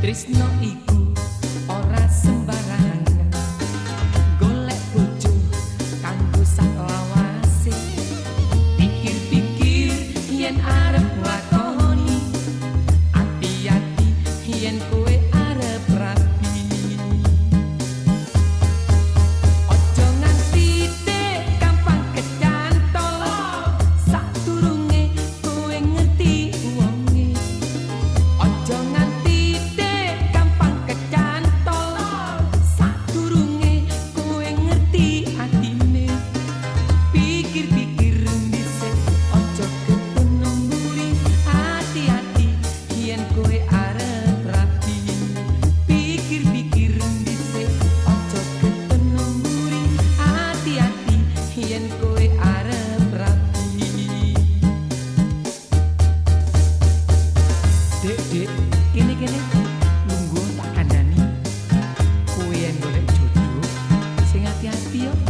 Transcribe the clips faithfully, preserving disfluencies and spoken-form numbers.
Tresno iku ora sembarangan, golek bojo kanggo sak lawase. Pikir-pikir yen arep nglakoni, ati-ati yen kowe arep rapi. Ojo nganti tek gampang kecantol, sadurunge kowe ngerti wonge. Ojo nganti Dek, dek, kene-kene nunggu tak kandhani. Kowe yen golek jodoh sing ati-ati yo.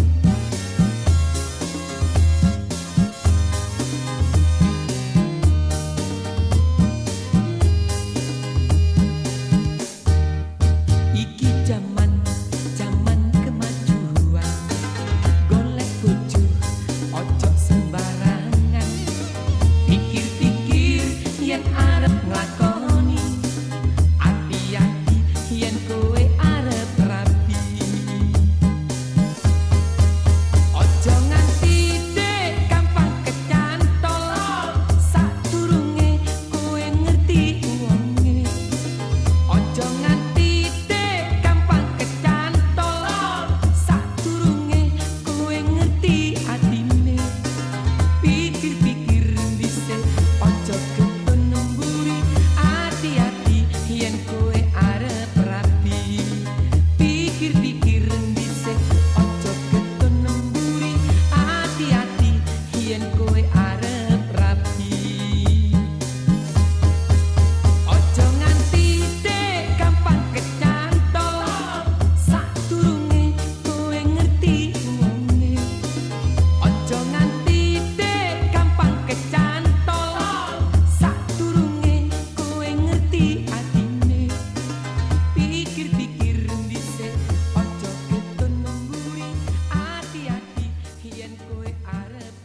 Iki jaman jaman kemajuan, golek bojo ojo sembarangan. Pikir-pikir yen arep nglakoni, ati-ati yen kowe arep rapi. Ojo nganti tek gampang kecantol, sadurunge kowe ngerti wonge. Ojo nganti tek gampang kecantol, sadurunge kowe ngerti atine. Pikir-pikir dhisik ojo keton nemburi, ati-ati yen kowe arep rapi. Pikir-pikir dhisik ojo keton nemburi, ati-ati yen kowe arep rapi. Ojo nganti tek gampang kecantol, sadurunge kowe ngerti wonge. Ojo nganti tek gampang kecantol, sadurunge kowe ngerti atine. Pikir-pikir dhisik ojo keton nemburi, ati-ati yen kowe arep